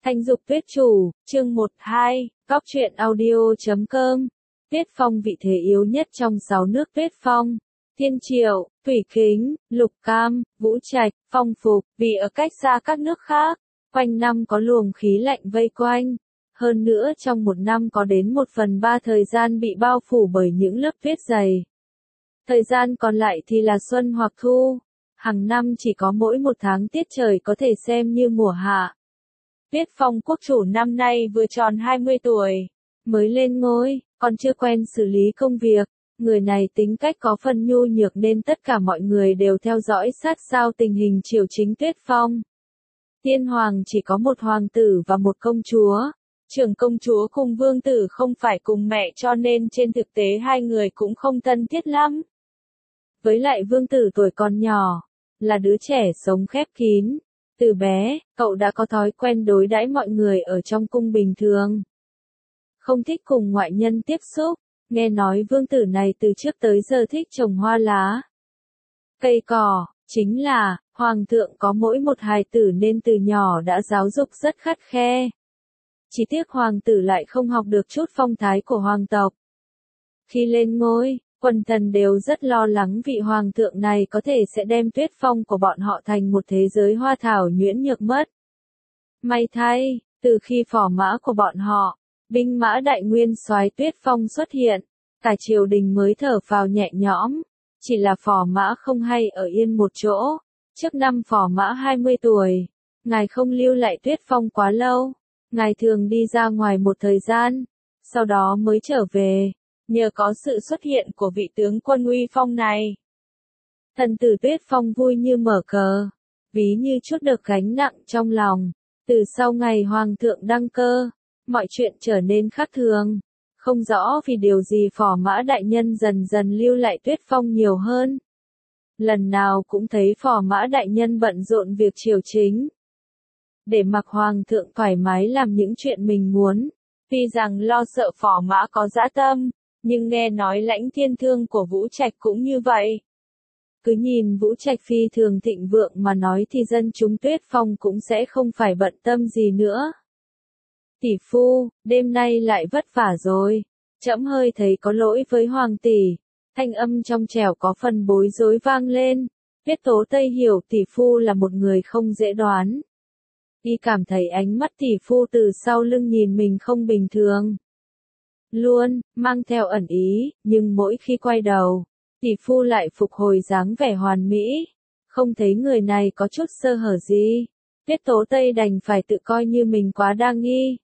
Thanh Dục Tuyết Chủ, chương 1-2, Góc truyện audio.com. Tuyết Phong vị thế yếu nhất trong 6 nước Tuyết Phong. Thiên Triệu, Thủy Kính, Lục Cam, Vũ Trạch, Phong Phục, vì ở cách xa các nước khác, quanh năm có luồng khí lạnh vây quanh. Hơn nữa trong một năm có đến 1/3 thời gian bị bao phủ bởi những lớp tuyết dày. Thời gian còn lại thì là xuân hoặc thu. Hàng năm chỉ có mỗi một tháng tiết trời có thể xem như mùa hạ. Tuyết Phong quốc chủ năm nay vừa tròn 20 tuổi, mới lên ngôi, còn chưa quen xử lý công việc. Người này tính cách có phần nhu nhược nên tất cả mọi người đều theo dõi sát sao tình hình triều chính Tuyết Phong. Tiên hoàng chỉ có một hoàng tử và một công chúa. Trưởng công chúa cùng vương tử không phải cùng mẹ cho nên trên thực tế hai người cũng không thân thiết lắm. Với lại vương tử tuổi còn nhỏ, là đứa trẻ sống khép kín. Từ bé, cậu đã có thói quen đối đãi mọi người ở trong cung bình thường. Không thích cùng ngoại nhân tiếp xúc, nghe nói vương tử này từ trước tới giờ thích trồng hoa lá, cây cỏ, chính là, hoàng thượng có mỗi một hài tử nên từ nhỏ đã giáo dục rất khắt khe. Chỉ tiếc hoàng tử lại không học được chút phong thái của hoàng tộc. Khi lên ngôi, quần thần đều rất lo lắng vị hoàng thượng này có thể sẽ đem Tuyết Phong của bọn họ thành một thế giới hoa thảo nhuyễn nhược mất. May thay, từ khi phò mã của bọn họ, binh mã đại nguyên soái Tuyết Phong xuất hiện, cả triều đình mới thở phào nhẹ nhõm. Chỉ là phò mã không hay ở yên một chỗ. Trước năm phò mã 20 tuổi, ngài không lưu lại Tuyết Phong quá lâu. Ngài thường đi ra ngoài một thời gian, sau đó mới trở về. Nhờ có sự xuất hiện của vị tướng quân uy phong này, thần tử Tuyết Phong vui như mở cờ, ví như chút được gánh nặng trong lòng. Từ sau ngày hoàng thượng đăng cơ, mọi chuyện trở nên khác thường. Không rõ vì điều gì phò mã đại nhân dần dần lưu lại Tuyết Phong nhiều hơn. Lần nào cũng thấy phò mã đại nhân bận rộn việc triều chính, để mặc hoàng thượng thoải mái làm những chuyện mình muốn. Tuy rằng lo sợ phò mã có dã tâm, nhưng nghe nói lãnh thiên thương của Vũ Trạch cũng như vậy. Cứ nhìn Vũ Trạch phi thường thịnh vượng mà nói thì dân chúng Tuyết Phong cũng sẽ không phải bận tâm gì nữa. Tỷ phu, đêm nay lại vất vả rồi. Trẫm hơi thấy có lỗi với hoàng tỷ. Thanh âm trong trẻo có phần bối rối vang lên. Tuyết Tố Tây hiểu tỷ phu là một người không dễ đoán. Y cảm thấy ánh mắt tỷ phu từ sau lưng nhìn mình không bình thường. Luôn, mang theo ẩn ý, nhưng mỗi khi quay đầu, tỷ phu lại phục hồi dáng vẻ hoàn mỹ. Không thấy người này có chút sơ hở gì. Tuyết Tố Tây đành phải tự coi như mình quá đa nghi.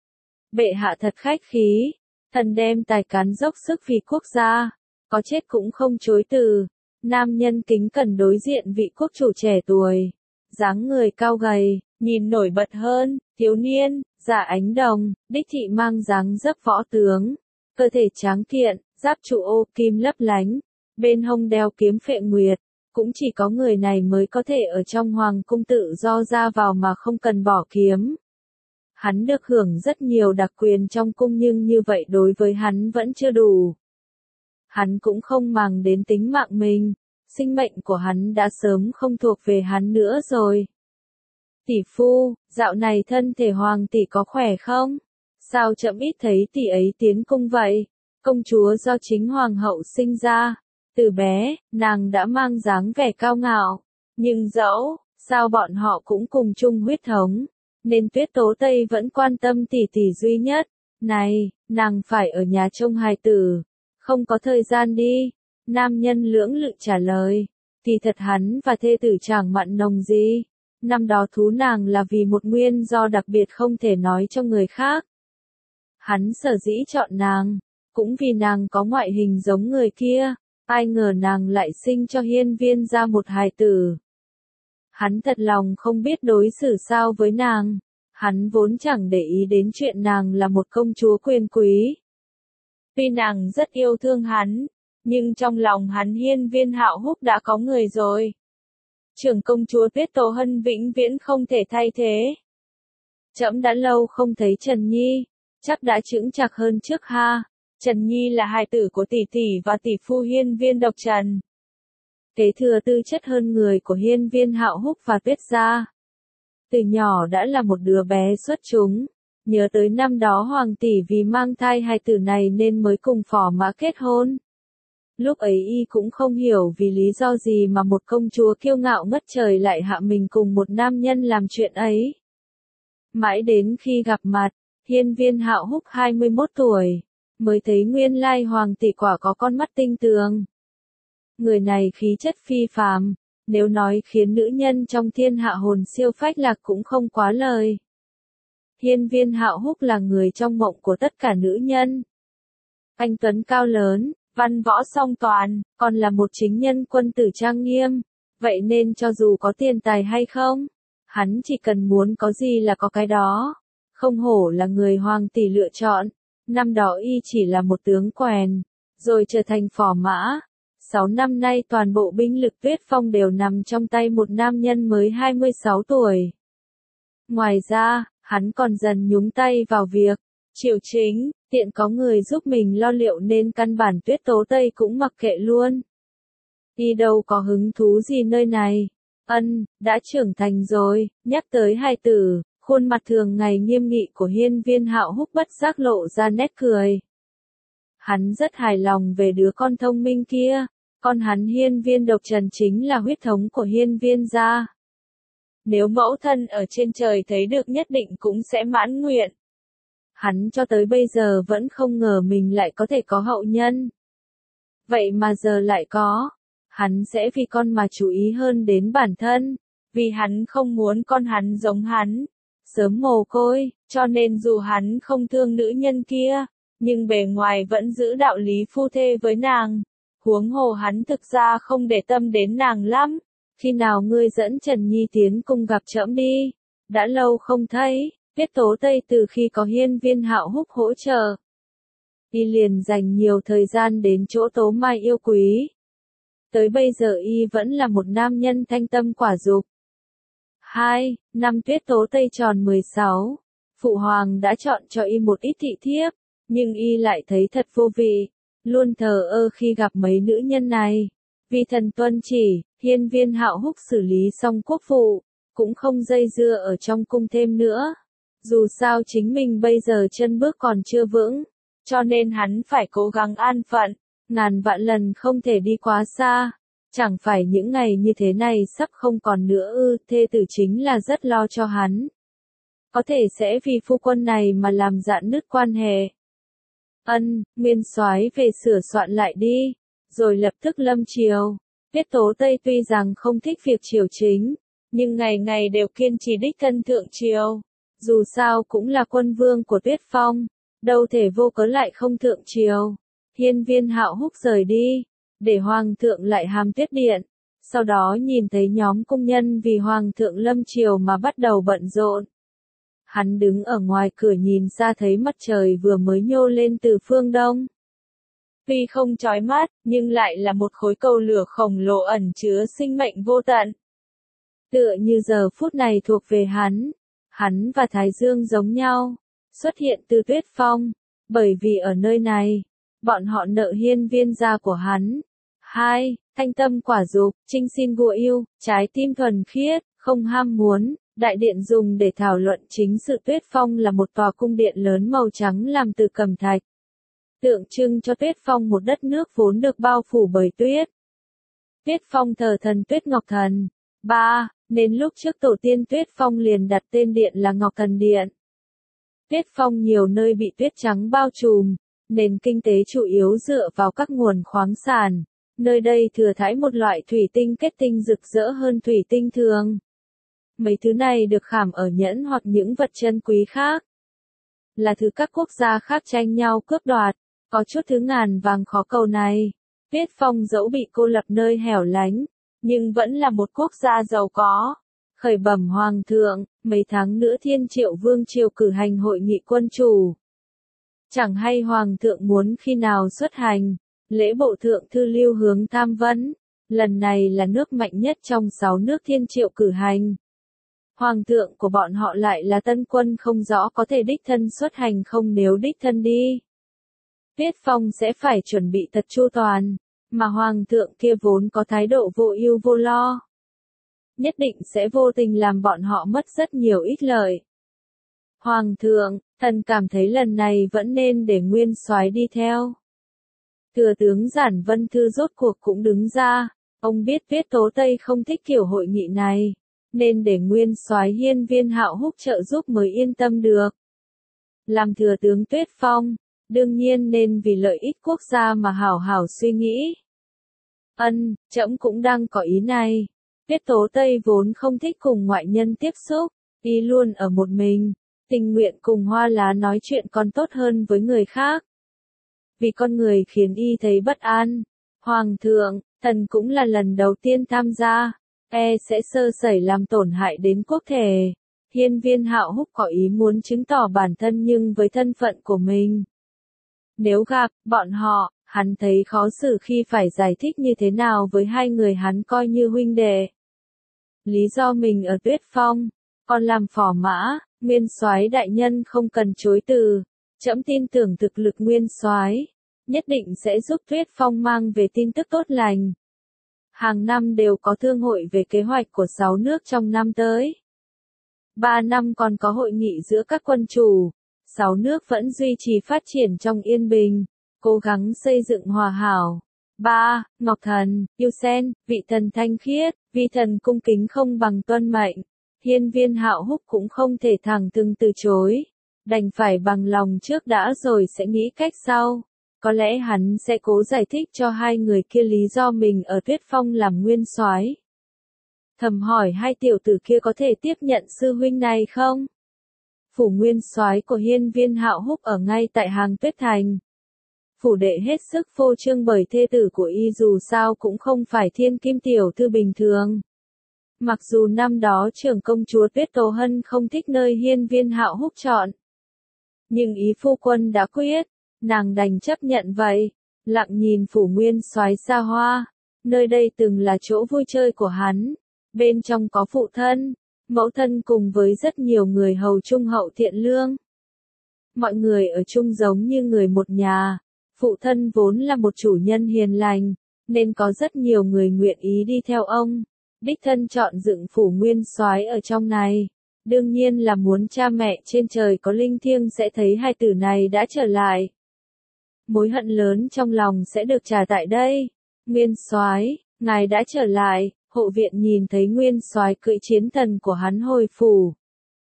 Bệ hạ thật khách khí, thần đem tài cán dốc sức vì quốc gia, có chết cũng không chối từ. Nam nhân kính cẩn đối diện vị quốc chủ trẻ tuổi, dáng người cao gầy, nhìn nổi bật hơn, thiếu niên, Dạ Ánh Đồng, đích thị mang dáng dấp võ tướng, cơ thể tráng kiện, giáp trụ ô kim lấp lánh, bên hông đeo kiếm phệ nguyệt, cũng chỉ có người này mới có thể ở trong hoàng cung tự do ra vào mà không cần bỏ kiếm. Hắn được hưởng rất nhiều đặc quyền trong cung nhưng như vậy đối với hắn vẫn chưa đủ. Hắn cũng không màng đến tính mạng mình, sinh mệnh của hắn đã sớm không thuộc về hắn nữa rồi. Tỷ phu, dạo này thân thể hoàng tỷ có khỏe không? Sao chậm ít thấy tỷ ấy tiến cung vậy? Công chúa do chính hoàng hậu sinh ra. Từ bé, nàng đã mang dáng vẻ cao ngạo. Nhưng dẫu, sao bọn họ cũng cùng chung huyết thống, nên Tuyết Tố Tây vẫn quan tâm tỷ tỷ duy nhất. Này, nàng phải ở nhà trông hài tử. Không có thời gian đi. Nam nhân lưỡng lự trả lời. Thì thật hắn và thê tử chẳng mặn nồng gì. Năm đó thú nàng là vì một nguyên do đặc biệt không thể nói cho người khác. Hắn sở dĩ chọn nàng, cũng vì nàng có ngoại hình giống người kia. Ai ngờ nàng lại sinh cho Hiên Viên ra một hài tử. Hắn thật lòng không biết đối xử sao với nàng. Hắn vốn chẳng để ý đến chuyện nàng là một công chúa quyền quý. Tuy nàng rất yêu thương hắn, nhưng trong lòng hắn Hiên Viên Hạo Húc đã có người rồi. Trưởng công chúa Tuyết Tố Hân vĩnh viễn không thể thay thế. Trẫm đã lâu không thấy Trần Nhi, chắc đã chững chạc hơn trước ha. Trần Nhi là hài tử của tỷ tỷ và tỷ phu Hiên Viên Độc Trần. Kế thừa tư chất hơn người của Hiên Viên Hạo Húc và Tuyết gia. từ nhỏ đã là một đứa bé xuất chúng. Nhớ tới năm đó hoàng tỷ vì mang thai hài tử này nên mới cùng Phò Mã kết hôn. Lúc ấy y cũng không hiểu vì lý do gì mà một công chúa kiêu ngạo ngất trời lại hạ mình cùng một nam nhân làm chuyện ấy. Mãi đến khi gặp mặt, Hiên Viên Hạo Húc 21 tuổi, mới thấy nguyên lai hoàng tỷ quả có con mắt tinh tường. Người này khí chất phi phàm, nếu nói khiến nữ nhân trong thiên hạ hồn siêu phách lạc cũng không quá lời. Hiên Viên Hạo Húc là người trong mộng của tất cả nữ nhân. Anh tuấn cao lớn, văn võ song toàn, còn là một chính nhân quân tử trang nghiêm, vậy nên cho dù có tiền tài hay không, hắn chỉ cần muốn có gì là có cái đó. Không hổ là người hoàng tỷ lựa chọn, năm đó y chỉ là một tướng quèn, rồi trở thành phò mã. 6 năm nay toàn bộ binh lực Tuyết Phong đều nằm trong tay một nam nhân mới 26 tuổi. Ngoài ra, hắn còn dần nhúng tay vào việc triều chính, tiện có người giúp mình lo liệu nên căn bản Tuyết Tố Tây cũng mặc kệ luôn. Y đâu có hứng thú gì nơi này. Đã trưởng thành rồi, nhắc tới hài tử, khuôn mặt thường ngày nghiêm nghị của Hiên Viên Hạo Húc bất giác lộ ra nét cười. Hắn rất hài lòng về đứa con thông minh kia, con hắn Hiên Viên Độc Trần chính là huyết thống của Hiên Viên gia. Nếu mẫu thân ở trên trời thấy được nhất định cũng sẽ mãn nguyện. Hắn cho tới bây giờ vẫn không ngờ mình lại có thể có hậu nhân. Vậy mà giờ lại có. Hắn sẽ vì con mà chú ý hơn đến bản thân, vì hắn không muốn con hắn giống hắn, sớm mồ côi, cho nên dù hắn không thương nữ nhân kia, nhưng bề ngoài vẫn giữ đạo lý phu thê với nàng. Huống hồ hắn thực ra không để tâm đến nàng lắm. Khi nào ngươi dẫn Trần Nhi tiến cùng gặp trẫm đi? Đã lâu không thấy, Tuyết Tố Tây từ khi có Hiên Viên Hạo Húc hỗ trợ, y liền dành nhiều thời gian đến chỗ Tố Mai yêu quý. Tới bây giờ y vẫn là một nam nhân thanh tâm quả dục. 2. Năm Tuyết Tố Tây tròn 16, Phụ Hoàng đã chọn cho y một ít thị thiếp, nhưng y lại thấy thật vô vị, luôn thờ ơ khi gặp mấy nữ nhân này. Vì thần tuân chỉ, Hiên Viên Hạo Húc xử lý xong quốc vụ, cũng không dây dưa ở trong cung thêm nữa. Dù sao chính mình bây giờ chân bước còn chưa vững, cho nên hắn phải cố gắng an phận, ngàn vạn lần không thể đi quá xa. Chẳng phải những ngày như thế này sắp không còn nữa ư, thê tử chính là rất lo cho hắn. Có thể sẽ vì phu quân này mà làm rạn nứt quan hệ. Nguyên soái về sửa soạn lại đi, rồi lập tức lâm triều. Tuyết Tố Tây tuy rằng không thích việc triều chính, nhưng ngày ngày đều kiên trì đích thân thượng triều. Dù sao cũng là quân vương của Tuyết Phong, đâu thể vô cớ lại không thượng triều. Hiên Viên Hạo Húc rời đi, để hoàng thượng lại hàm Tuyết điện. Sau đó nhìn thấy nhóm cung nhân vì hoàng thượng lâm triều mà bắt đầu bận rộn. Hắn đứng ở ngoài cửa nhìn ra thấy mặt trời vừa mới nhô lên từ phương đông. Tuy không chói mắt, nhưng lại là một khối cầu lửa khổng lồ ẩn chứa sinh mệnh vô tận. Tựa như giờ phút này thuộc về hắn. Hắn và Thái Dương giống nhau, xuất hiện từ Tuyết Phong, bởi vì ở nơi này, bọn họ nợ Hiên Viên gia của hắn. 2. Thanh tâm quả dục, trinh xin vua yêu, trái tim thuần khiết, không ham muốn. Đại điện dùng để thảo luận chính sự Tuyết Phong là một tòa cung điện lớn màu trắng làm từ cẩm thạch, tượng trưng cho Tuyết Phong một đất nước vốn được bao phủ bởi tuyết. Tuyết Phong thờ thần Tuyết Ngọc Thần. 3. Nên lúc trước tổ tiên Tuyết Phong liền đặt tên điện là Ngọc Thần Điện. Tuyết Phong nhiều nơi bị tuyết trắng bao trùm, nền kinh tế chủ yếu dựa vào các nguồn khoáng sản. Nơi đây thừa thãi một loại thủy tinh kết tinh rực rỡ hơn thủy tinh thường. Mấy thứ này được khảm ở nhẫn hoặc những vật chân quý khác, là thứ các quốc gia khác tranh nhau cướp đoạt. Có chút thứ ngàn vàng khó cầu này. Tuyết Phong dẫu bị cô lập nơi hẻo lánh, nhưng vẫn là một quốc gia giàu có. Khởi bẩm hoàng thượng, mấy tháng nữa Thiên Triệu Vương triều cử hành hội nghị quân chủ. Chẳng hay hoàng thượng muốn khi nào xuất hành. Lễ bộ thượng thư Lưu Hướng tham vấn. Lần này là nước mạnh nhất trong 6 nước Thiên Triệu cử hành. Hoàng thượng của bọn họ lại là tân quân không rõ có thể đích thân xuất hành không, nếu đích thân đi. Tuyết Phong sẽ phải chuẩn bị thật chu toàn, mà hoàng thượng kia vốn có thái độ vô ưu vô lo. nhất định sẽ vô tình làm bọn họ mất rất nhiều ích lợi. Hoàng thượng, thần cảm thấy lần này vẫn nên để Nguyên Soái đi theo. Thừa tướng Giản Vân Thư rốt cuộc cũng đứng ra, ông biết Tuyết Tố Tây không thích kiểu hội nghị này, nên để Nguyên Soái Hiên Viên Hạo Húc trợ giúp mới yên tâm được. Làm thừa tướng Tuyết Phong, đương nhiên nên vì lợi ích quốc gia mà hảo hảo suy nghĩ. Trẫm cũng đang có ý này. Tuyết Tố Tây vốn không thích cùng ngoại nhân tiếp xúc, y luôn ở một mình, tình nguyện cùng Hoa Lá nói chuyện còn tốt hơn với người khác. Vì con người khiến y thấy bất an. Hoàng thượng, thần cũng là lần đầu tiên tham gia, sẽ sơ sẩy làm tổn hại đến quốc thể. Hiên Viên Hạo Húc có ý muốn chứng tỏ bản thân nhưng với thân phận của mình. Nếu gặp bọn họ, hắn thấy khó xử khi phải giải thích như thế nào với hai người hắn coi như huynh đệ. Lý do mình ở Tuyết Phong, còn làm phò mã, Nguyên Soái đại nhân không cần chối từ. Trẫm tin tưởng thực lực Nguyên Soái nhất định sẽ giúp Tuyết Phong mang về tin tức tốt lành. Hàng năm đều có thương hội về kế hoạch của 6 nước trong năm tới. 3 năm còn có hội nghị giữa các quân chủ. 6 nước vẫn duy trì phát triển trong yên bình, cố gắng xây dựng hòa hảo. 3. Ngọc Thần, yêu sen, vị thần thanh khiết, vị thần cung kính không bằng tuân mệnh. Hiên Viên Hạo Húc cũng không thể thẳng thừng từ chối, đành phải bằng lòng trước đã rồi sẽ nghĩ cách sau. Có lẽ hắn sẽ cố giải thích cho hai người kia lý do mình ở Tuyết Phong làm nguyên soái. Thầm hỏi hai tiểu tử kia có thể tiếp nhận sư huynh này không? Phủ nguyên soái của Hiên Viên Hạo Húc ở ngay tại hàng Tuyết Thành. Phủ đệ hết sức phô trương bởi thê tử của y dù sao cũng không phải thiên kim tiểu thư bình thường. Mặc dù năm đó trưởng công chúa Tuyết Tố Hân không thích nơi Hiên Viên Hạo Húc chọn, nhưng ý phu quân đã quyết, nàng đành chấp nhận vậy. Lặng nhìn phủ nguyên soái xa hoa, nơi đây từng là chỗ vui chơi của hắn, bên trong có phụ thân, mẫu thân cùng với rất nhiều người hầu trung hậu thiện lương. Mọi người ở chung giống như người một nhà. Phụ thân vốn là một chủ nhân hiền lành, nên có rất nhiều người nguyện ý đi theo ông. Đích thân chọn dựng phủ nguyên soái ở trong này. Đương nhiên là muốn cha mẹ trên trời có linh thiêng sẽ thấy hai tử này đã trở lại. Mối hận lớn trong lòng sẽ được trả tại đây. Nguyên soái, ngài đã trở lại. Hộ viện nhìn thấy nguyên soái cưỡi chiến thần của hắn hồi phủ,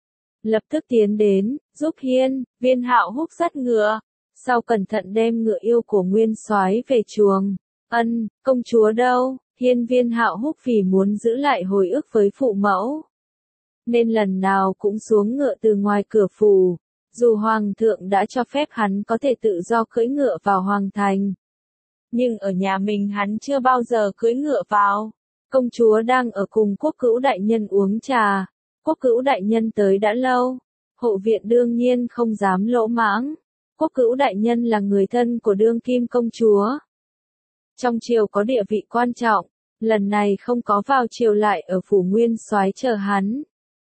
lập tức tiến đến, giúp Hiên Viên Hạo Húc dắt ngựa. Sau cẩn thận đem ngựa yêu của nguyên soái về chuồng. Công chúa đâu? Hiên Viên Hạo Húc vì muốn giữ lại hồi ức với phụ mẫu, nên lần nào cũng xuống ngựa từ ngoài cửa phủ. Dù hoàng thượng đã cho phép hắn có thể tự do cưỡi ngựa vào hoàng thành, nhưng ở nhà mình hắn chưa bao giờ cưỡi ngựa vào. Công chúa đang ở cùng quốc cữu đại nhân uống trà. Quốc cữu đại nhân tới đã lâu. Hộ viện đương nhiên không dám lỗ mãng. Quốc cữu đại nhân là người thân của đương kim công chúa, trong triều có địa vị quan trọng, lần này không có vào triều lại ở phủ nguyên soái chờ hắn.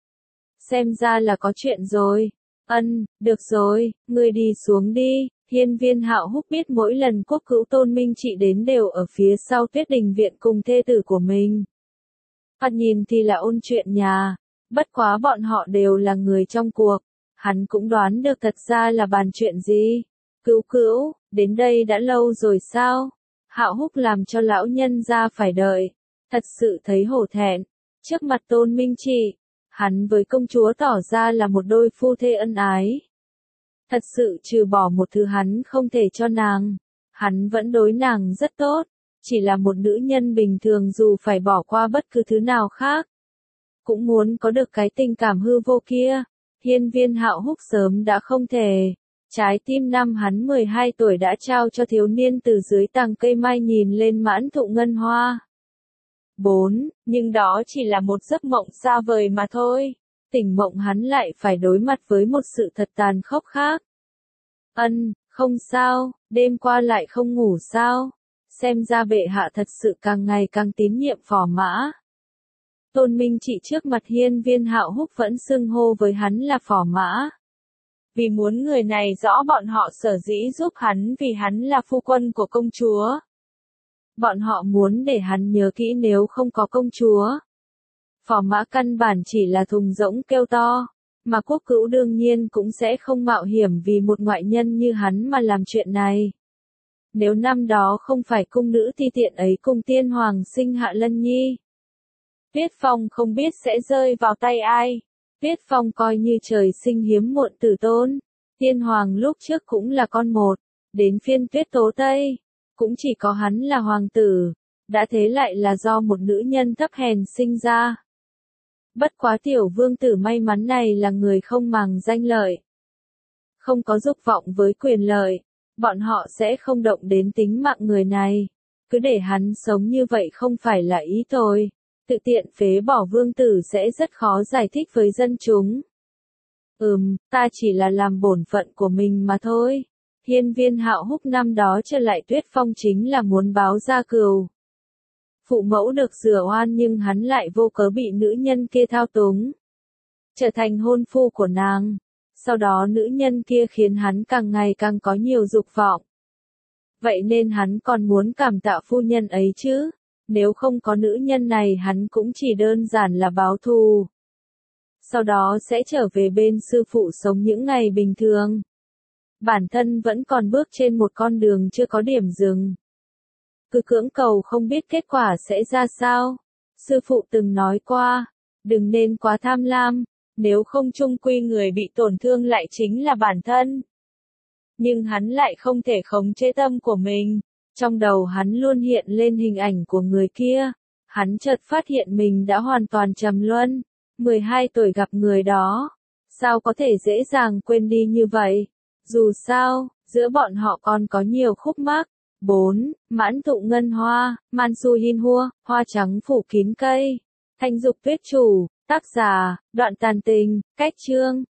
Xem ra là có chuyện rồi. Được rồi, ngươi đi xuống đi. Hiên Viên Hạo Húc biết mỗi lần quốc cữu Tôn Minh Trị đến đều ở phía sau Tuyết Đình viện cùng thê tử của mình. Nhìn thì là ôn chuyện nhà, bất quá bọn họ đều là người trong cuộc. Hắn cũng đoán được thật ra là bàn chuyện gì. Cữu cữu, đến đây đã lâu rồi sao? Hạo Húc làm cho lão nhân ra phải đợi. Thật sự thấy hổ thẹn. Trước mặt Tôn Minh Trị, hắn với công chúa tỏ ra là một đôi phu thê ân ái. Thật sự trừ bỏ một thứ hắn không thể cho nàng, hắn vẫn đối nàng rất tốt. Chỉ là một nữ nhân bình thường dù phải bỏ qua bất cứ thứ nào khác, cũng muốn có được cái tình cảm hư vô kia. Hiên Viên Hạo Húc sớm đã không thể. Trái tim năm hắn 12 tuổi đã trao cho thiếu niên từ dưới tàng cây mai nhìn lên mãn thụ ngân hoa. 4. Nhưng đó chỉ là một giấc mộng xa vời mà thôi. Tỉnh mộng hắn lại phải đối mặt với một sự thật tàn khốc khác. Không sao, đêm qua lại không ngủ sao? Xem ra bệ hạ thật sự càng ngày càng tín nhiệm phò mã. Tôn Minh Trị trước mặt Hiên Viên Hạo Húc vẫn xưng hô với hắn là phò mã. Vì muốn người này rõ bọn họ sở dĩ giúp hắn vì hắn là phu quân của công chúa. Bọn họ muốn để hắn nhớ kỹ nếu không có công chúa, Phò mã căn bản chỉ là thùng rỗng kêu to, mà Quốc Cữu đương nhiên cũng sẽ không mạo hiểm vì một ngoại nhân như hắn mà làm chuyện này. Nếu năm đó không phải cung nữ ti tiện ấy cùng tiên hoàng sinh hạ Lân Nhi, Tuyết Phong không biết sẽ rơi vào tay ai. Tuyết Phong coi như trời sinh hiếm muộn tử tôn. Tiên hoàng lúc trước cũng là con một, đến phiên Tuyết Tố Tây, cũng chỉ có hắn là hoàng tử, đã thế lại là do một nữ nhân thấp hèn sinh ra. Bất quá tiểu vương tử may mắn này là người không màng danh lợi, không có dục vọng với quyền lợi, bọn họ sẽ không động đến tính mạng người này. Cứ để hắn sống như vậy không phải là ý tôi. Tự tiện phế bỏ vương tử sẽ rất khó giải thích với dân chúng. Ta chỉ là làm bổn phận của mình mà thôi. Hiên Viên Hạo Húc năm đó trở lại Tuyết Phong chính là muốn báo gia cừu. Phụ mẫu được rửa oan nhưng hắn lại vô cớ bị nữ nhân kia thao túng, trở thành hôn phu của nàng. Sau đó nữ nhân kia khiến hắn càng ngày càng có nhiều dục vọng. Vậy nên hắn còn muốn cảm tạ phu nhân ấy chứ. Nếu không có nữ nhân này hắn cũng chỉ đơn giản là báo thù. Sau đó sẽ trở về bên sư phụ sống những ngày bình thường. Bản thân vẫn còn bước trên một con đường chưa có điểm dừng. Cứ cưỡng cầu không biết kết quả sẽ ra sao. Sư phụ từng nói qua, đừng nên quá tham lam, nếu không chung quy người bị tổn thương lại chính là bản thân. Nhưng hắn lại không thể khống chế tâm của mình. Trong đầu hắn luôn hiện lên hình ảnh của người kia. Hắn chợt phát hiện mình đã hoàn toàn trầm luân. 12 tuổi gặp người đó. Sao có thể dễ dàng quên đi như vậy? Dù sao, giữa bọn họ còn có nhiều khúc mắc. 4. Mãn thụ ngân hoa, man su hin hua, hoa trắng phủ kín cây. Thanh dục tuyết chủ, tác giả, Đoạn Tàn Tình, cách chương.